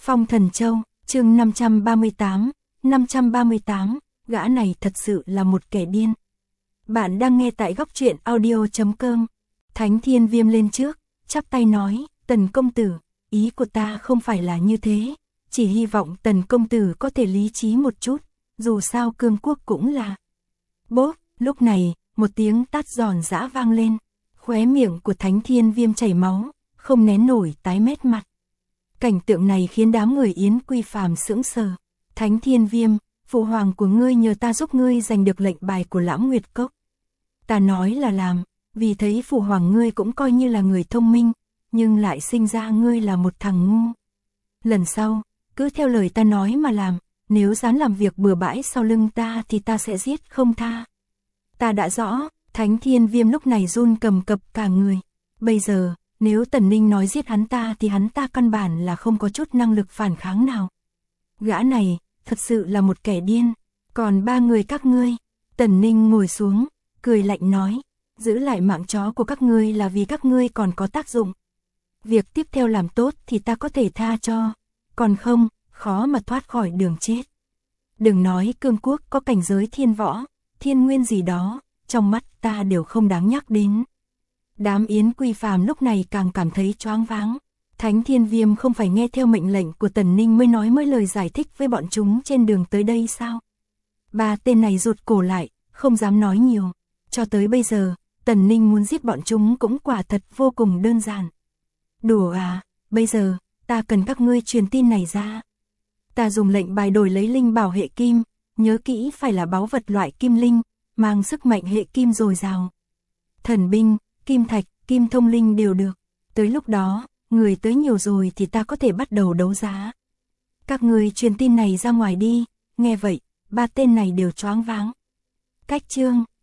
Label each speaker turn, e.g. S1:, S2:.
S1: Phong Thần Châu, chương 538, gã này thật sự là một kẻ điên. Bạn đang nghe tại góc truyện audio.com. Thánh Thiên Viêm lên trước, chắp tay nói, Tần công tử, ý của ta không phải là như thế, chỉ hy vọng Tần công tử có thể lý trí một chút, dù sao cương quốc cũng là. Bốp, lúc này, một tiếng tát giòn giã vang lên, khóe miệng của Thánh Thiên Viêm chảy máu, không nén nổi tái mét mặt. Cảnh tượng này khiến đám người Yến Quy Phàm sững sờ. Thánh Thiên Viêm, phụ hoàng của ngươi nhờ ta giúp ngươi giành được lệnh bài của Lãm Nguyệt Cốc. Ta nói là làm, vì thấy phụ hoàng ngươi cũng coi như là người thông minh, nhưng lại sinh ra ngươi là một thằng ngu. Lần sau, cứ theo lời ta nói mà làm, nếu dám làm việc bừa bãi sau lưng ta thì ta sẽ giết không tha. Ta đã rõ, Thánh Thiên Viêm lúc này run cầm cập cả người. Bây giờ, nếu Tần Ninh nói giết hắn ta thì hắn ta căn bản là không có chút năng lực phản kháng nào. Gã này, thật sự là một kẻ điên. Còn ba người các ngươi, Tần Ninh ngồi xuống, cười lạnh nói, giữ lại mạng chó của các ngươi là vì các ngươi còn có tác dụng. Việc tiếp theo làm tốt thì ta có thể tha cho, còn không, khó mà thoát khỏi đường chết. Đừng nói cương quốc có cảnh giới thiên võ, thiên nguyên gì đó, trong mắt ta đều không đáng nhắc đến. Đám Yến Quy Phàm lúc này càng cảm thấy choáng váng. Thánh Thiên Viêm không phải nghe theo mệnh lệnh của Tần Ninh mới nói mấy lời giải thích với bọn chúng trên đường tới đây sao? Ba tên này rụt cổ lại, không dám nói nhiều. Cho tới bây giờ, Tần Ninh muốn giết bọn chúng cũng quả thật vô cùng đơn giản. Đùa à, bây giờ, ta cần các ngươi truyền tin này ra. Ta dùng lệnh bài đổi lấy linh bảo hệ kim, nhớ kỹ phải là báu vật loại kim linh, mang sức mạnh hệ kim dồi dào. Thần binh, kim thạch, kim thông linh đều được. Tới lúc đó, người tới nhiều rồi thì ta có thể bắt đầu đấu giá. Các người truyền tin này ra ngoài đi. Nghe vậy, ba tên này đều choáng váng. Cách chương